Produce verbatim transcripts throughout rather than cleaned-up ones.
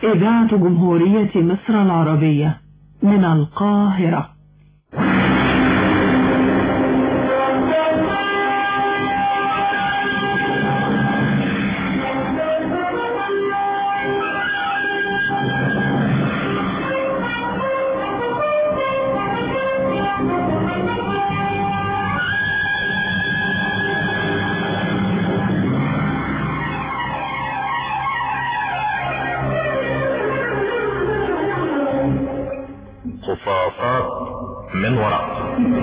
إذاعة جمهورية مصر العربية من القاهرة. قصاصات من ورق.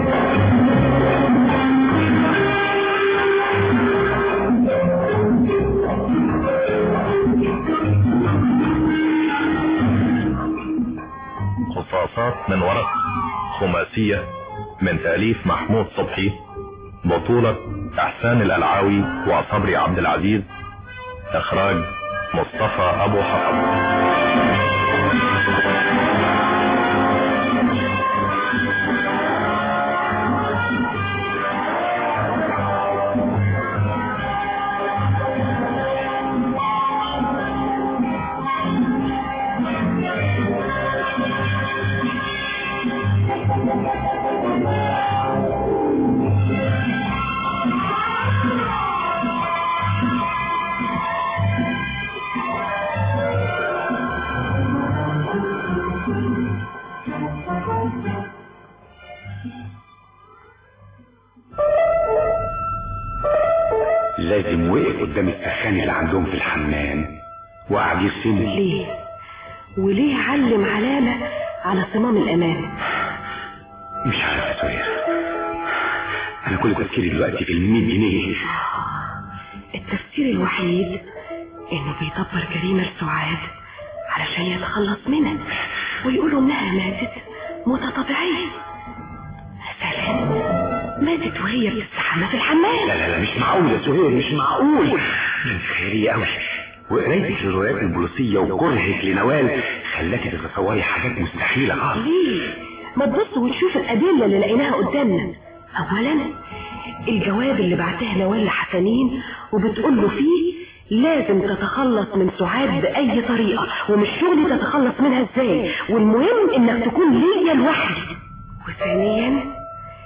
قصاصات من ورق خماسية من تأليف محمود صبحي، بطولة احسان القلعاوي وصبري عبد العزيز، اخراج مصطفى ابو حفظ. لازم وقف قدام السخان اللي عندهم في الحمام وقعد يرسم. ليه؟ وليه علم علامة على صمام الأمان؟ مش عارف يا سهير، أنا كل تفكيري دلوقتي في المية جنيه. التفسير الوحيد إنه بيدبر جريمة لسعاد علشان يتخلص منها ويقولوا إنها ماتت موتة طبيعية. مثلا ماتت وهي بتستحمى في الحمام. لا لا لا مش معقول يا سهير، مش معقول. انت خيرية قوي، وقرايتك للروايات البوليسية وكرهك لنوال خلاكي تتصوري حاجات مستحيلة خالص. ليه؟ ما تبص وتشوف الأدلة اللي لقيناها قدامنا. أولا الجواب اللي بعتها نوال لحسنين وبتقول له فيه لازم تتخلص من سعاد بأي طريقة، ومش شغلي تتخلص منها ازاي، والمهم انك تكون ليا لوحدي. وثانيا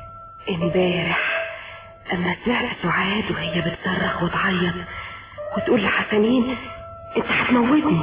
امبارح اما سمعت سعاد وهي بتصرخ وتعيط وتقول لحسنين انت هتموتني،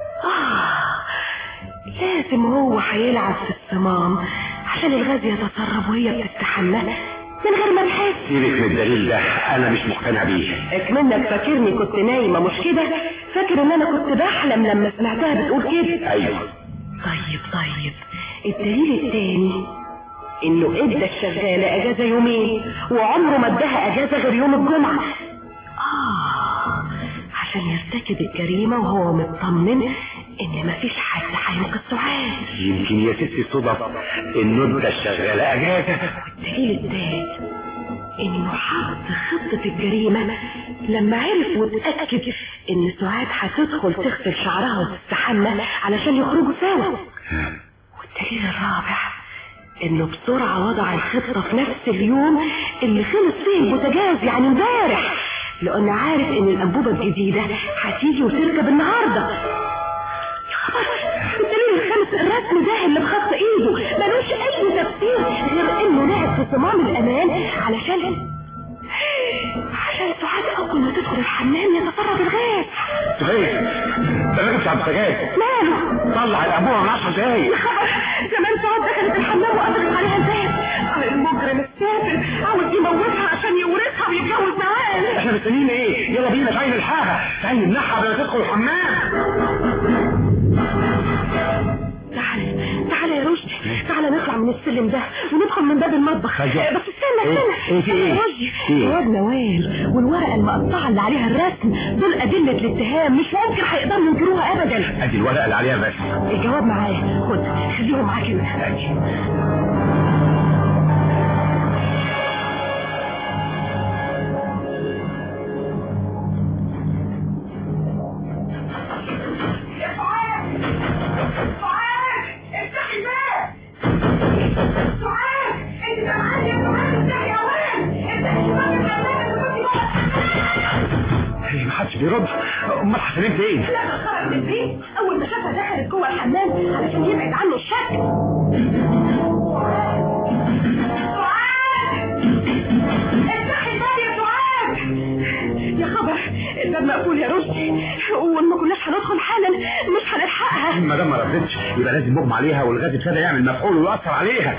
اه لازم هو هيلعب في الصمام عشان الغاز يتسرب وهي بتستحمى من غير ما نحس. سيبك من الدليل ده، انا مش مقتنع بيه. اكمنك فاكرني كنت نايمة مش كده؟ فاكر ان انا كنت بحلم لما سمعتها بتقول كده؟ ايوه. طيب طيب الدليل التاني انه ادى الشغالة اجازة يومين وعمره ما اداها اجازة غير يوم الجمعة. اه عشان يرتكب الجريمة وهو مطمن ان مفيش حد هينقذ سعاد. يمكن يا ستي صدف انه ادى الشغالة اجازة. والدليل التالت انه حط خطة الجريمة لما عرف واتأكد ان سعاد هتدخل تغسل شعرها وتستحمى علشان يخرجوا سوا. والدليل الرابع انه بسرعة وضع الخطة في نفس اليوم اللي خلص فيه البوتاجاز، يعني امبارح، لانه عارف ان الانبوبة الجديدة هتيجي وتركب النهاردة. يا خبر، الدليل الخامس الرسم ده اللي بخط ايده ملوش اي تفسير غير انه لعب في صمام الامان علشان عشان سعاد اول ما تدخل الحمام يتسرب الغاز. سهير ده راجل بتاع البوتاجاز ماله؟ طلع الانبوبة من عشر دقايق. زمان سعاد دخلت الحمام وقفلت عليها الباب. المجرم السافل عاوز يموتها عشان يورثها ويتجوز نوال. احنا مستنيين ايه؟ يلا بينا تعالي نلحقها، تعالي نمنعها قبل ما تدخل الحمام. تعال تعال يا رشدي، تعال نطلع من السلم ده وندخل من باب المطبخ. بس استنى استنى ايه في ايه؟ جواب نوال والورقه المقطعه اللي عليها الرسم دول ادله الاتهام، مش ممكن هيقدروا ينكروها ابدا. ادي الورقه اللي عليها الرسم. الجواب معايا، خد خليهم معاك هنا. محدش بيرد، امال حسنين فين؟ لا خرج من البيت، اول ده شافها دخلت جوه الحمام علشان يبعد عنه الشك. افتحي الباب يا سعاد. يا خبر الباب مقفول يا رشدي، وما كناش هندخل حالا مش هنلحقها. ما دام ما ردتش يبقى لازم نغمى عليها والغاز ابتدى يعمل مفعول ويأثر عليها.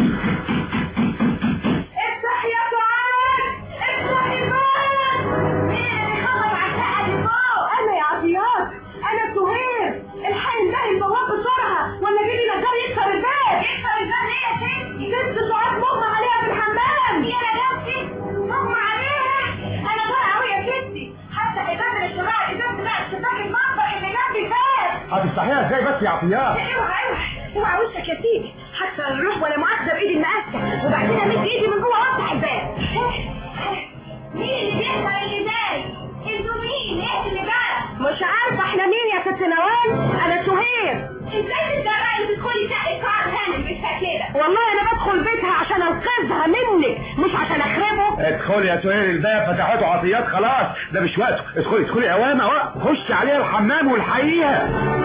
افتح يا سعاد، افتح الباب. مين اللي خبط على الشقه اللي فوق؟ انا يا عطيات، انا سهير. الحقي انتهي البواب بسرعه ولا جيبي نجار يكسر الباب. يكسر الباب ليه يا ستي؟ ست سعاد مغمى عليها في الحمام. يا نجاتي مغمى عليها؟ انا طالعه اهو يا ستي. هفتح الباب من الشمال، الباب بقى شباك المطبخ اللي جنب الباب. هتفتحيها ازاي بس يا عطيات؟ اوعى اوعى اوعى وشك يا سيدي، هكسر الروح ولا مؤاخذه بايدي المقاسه، وبعدين امد ايدي من جوه وافتح الباب. مين اللي بيكسر الازاز؟ انتوا مين؟ ايه اللي بقى؟ مش عارفه احنا مين يا ست نوال. انا سهير. ازاي تتجرأي تدخلي شقه سعاد هانم بالشكل ده؟ والله انا بدخل بيتها عشان انقذها منك مش عشان اخربه. ادخلي يا سهير، الباب فتحته عطيات خلاص، ده مش وقته. ادخلي ادخلي اوام اوام، خش عليها الحمام والحقيقه.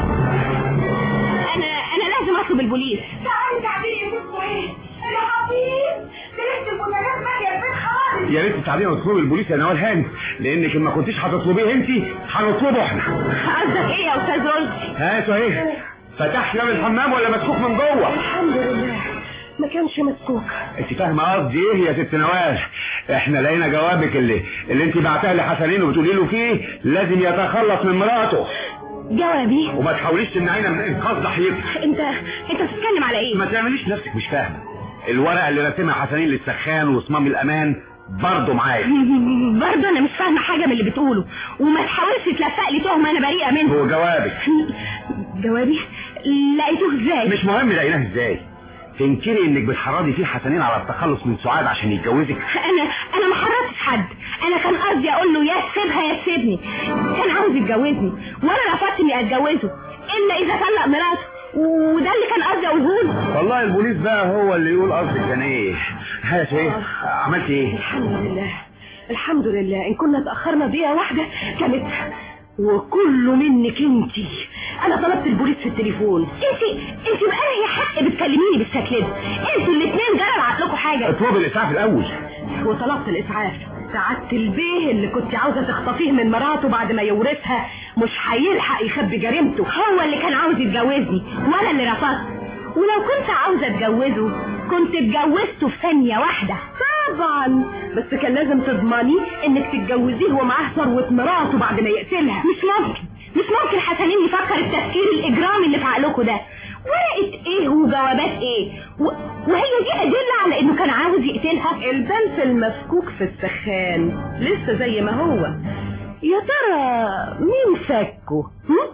انا انا لازم اطلب البوليس. تعالي تعالي يا ست سهير. يا حبيبي تلفت البوتاجاز ماليه البيت خالص. يا ريت تعالي وتطلبي البوليس يا نوال هانم، لانك ما كنتيش هتطلبيه انت هنطلبه احنا. قصدك ايه يا استاذ رشدي؟ ها يا سهير، فتحت باب الحمام ولا مسكوك من جوه؟ الحمد لله ما كانش مسكوك. انت فاهمه قصدي ايه يا ست نوال؟ احنا لقينا جوابك اللي اللي انت بعتها لحسنين وبتقولي له فيه لازم يتخلص من مراته. جوابي؟ وما تحاوليش تمنعينا من انقاذ ضحيتك. انت انت بتتكلم على ايه؟ ما تعمليش نفسك مش فاهمه. الورقه اللي رسمها حسنين للسخان وصمام الامان برضه معايا. برضه انا مش فاهمه حاجه من اللي بتقوله، وما تحاولش تلفق لي تهمه انا بريئه منها. هو جوابك. جوابي؟ لقيتوه ازاي؟ مش مهم لقيناه ازاي. تنكري انك بتحرضي فيه حسنين على التخلص من سعاد عشان يتجوزك؟ انا انا ما حرضتش حد، انا كان قصدي اقول له يا سيبها يا سيبني. كان عاوز يتجوزني وانا رفضت اني اتجوزه الا اذا طلق مراته، وده اللي كان قصدي اقوله له. والله البوليس بقى هو اللي يقول قصدك كان ايه. ها يا سهير عملت ايه؟ الحمد لله الحمد لله، ان كنا اتاخرنا دقيقه واحده كانت وكله منك انتي. انا طلبت البوليس في التليفون. انتي انتي بأي حق بتكلميني بالشكل ده؟ انتوا الاثنين جرى عقلكم حاجه. اطلبي الاسعاف الاول. وطلبت الاسعاف. سعادة البيه اللي كنت عاوزه تخطفيه من مراته بعد ما يورثها مش هيلحق يخبي جريمته. هو اللي كان عاوز يتجوزني وانا اللي رفضت، ولو كنت عاوزه اتجوزه كنت اتجوزته في ثانيه واحده. طبعا بس كان لازم تضمني انك تتجوزيه ومعاه ثروه مراته بعد ما يقتلها. مش ممكن مش ممكن حسنين يفكر التفكير الاجرامي اللي في عقلكوا ده. ورقه ايه وجوابات ايه و... وهي دي ادله على انه كان عاوز يقتلها. البنت المفكوك في السخان لسه زي ما هو. يا ترى مين فكه؟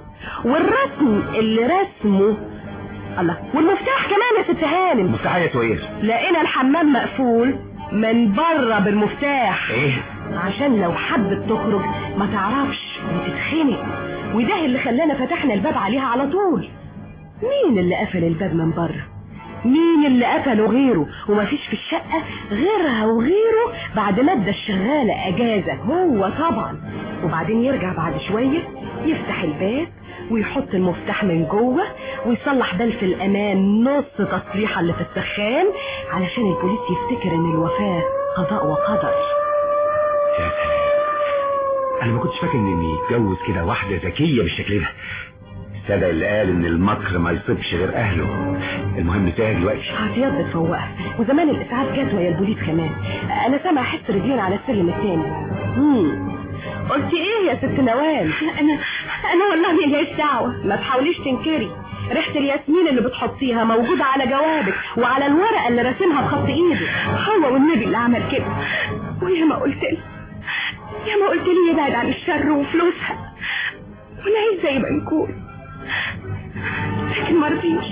والرسم اللي رسمه الله، والمفتاح كمان يا ست هانم. مفتاح يا سهير؟ لقينا الحمام مقفول من بره بالمفتاح. ايه؟ عشان لو حبت تخرج ما تعرفش وتتخنق، وده اللي خلانا فتحنا الباب عليها على طول. مين اللي قفل الباب من بره؟ مين اللي قفله غيره؟ ومفيش في الشقة غيرها وغيره بعد ما ادى الشغالة اجازة هو طبعا. وبعدين يرجع بعد شوية يفتح الباب ويحط المفتاح من جوه ويصلح بلف الامان نص تصليحه اللي في السخان علشان البوليس يفتكر ان الوفاة قضاء وقدر. يا سلام، انا ما كنتش فاكر اني اتجوز كده واحدة ذكية بالشكل ده. السادة اللي قال ان المكر ما يصيبش غير اهله. المهم تاهي دلوقتي. عطيات بتفوقها، وزمان الاسعاف جت ويا البوليس كمان. انا سامع حس رجلين على السلم الثاني. امم قلتي ايه يا ست نوال؟ انا انا والله ماليش دعوه. ما تحاوليش تنكري، ريحه الياسمين اللي بتحطيها موجوده على جوابك وعلى الورقه اللي راسمها بخط ايده. هو والنبي اللي عمل كده. ويا ما قلت لي يا ما قلت لي يبعد عن الشر وفلوسها ونعيش زي ما نكون، لكن ما رضيش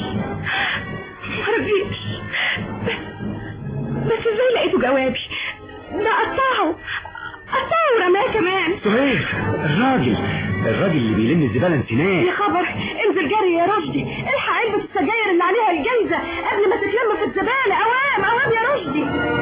ما رضيش. بس بس ازاي لقيته جوابي؟ ده قطعه قطعه ورماه كمان. سهير، الراجل الراجل اللي بيلم الزبالة انتناه. يا خبر، انزل جري يا رشدي، الحق علبة السجاير اللي عليها الجايزة قبل ما تتلم في الزبالة. اوام اوام يا رشدي.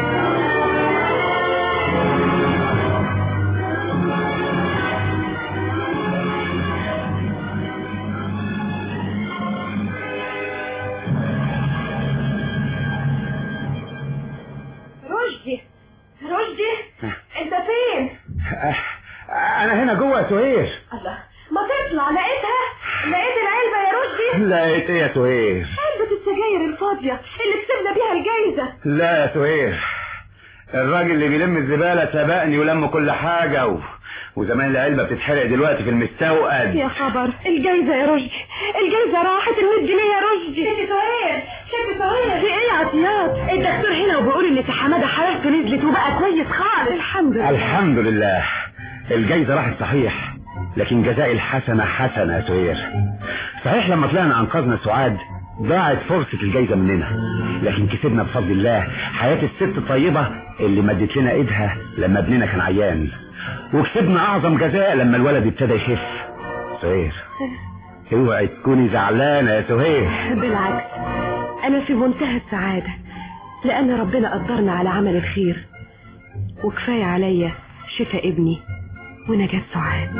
سهير. الله، ما تطلع. لقيتها؟ لقيت العلبة يا رشدي؟ لقيت ايه يا سهير؟ علبة السجاير الفاضية اللي كسبنا بيها الجايزة. لا يا سهير، الراجل اللي بيلم الزبالة سبقني ولم كل حاجة و... وزمان العلبة بتتحرق دلوقتي في المستوقد. يا خبر، الجايزة يا رشدي، الجايزة راحت. المية جنيه يا رشدي. شكي سهير، شكي سهير. في ايه يا عطيات؟ الدكتور هنا وبيقول ان سي حمادة حرارته نزلت وبقى كويس خالص. الحمد لله. الحمد لله. الجايزة راحت صحيح، لكن جزاء الحسنة حسنة يا سهير. صحيح لما طلعنا انقذنا سعاد ضاعت فرصة الجايزة مننا، لكن كسبنا بفضل الله حياة الست الطيبة اللي مدت لنا ايدها لما ابننا كان عيان، وكسبنا اعظم جزاء لما الولد ابتدى يخف. سهير، اوعي تكوني زعلانة يا سهير. بالعكس، انا في منتهى السعادة، لان ربنا قدرنا على عمل الخير، وكفاية عليا شفاء ابني ونجاة سعاد.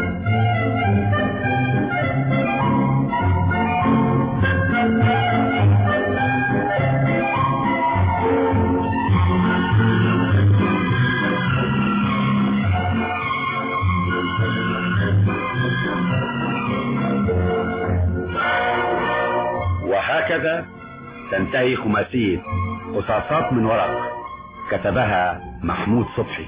وهكذا تنتهي خماسية قصاصات من ورق كتبها محمود صبحي.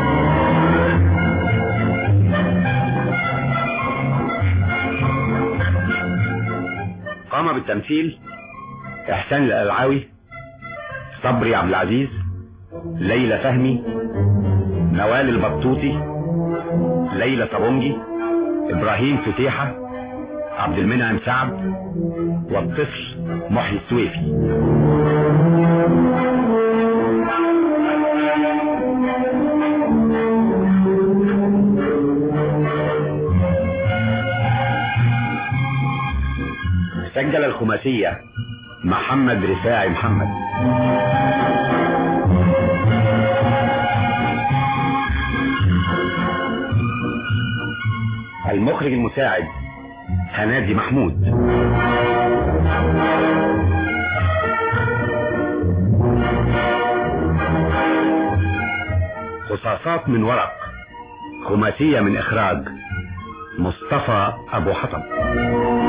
قام بالتمثيل إحسان القلعاوي، صبري عبد العزيز، ليلى فهمي، نوال البطوطي، ليلى طبونجي، إبراهيم فتيحة، عبد المنعم سعد، والطفل محي السويفي. سجل الخماسية محمد رفاعي محمد. المخرج المساعد هنادي محمود. قصاصات من ورق خماسية من إخراج مصطفى أبو حطب.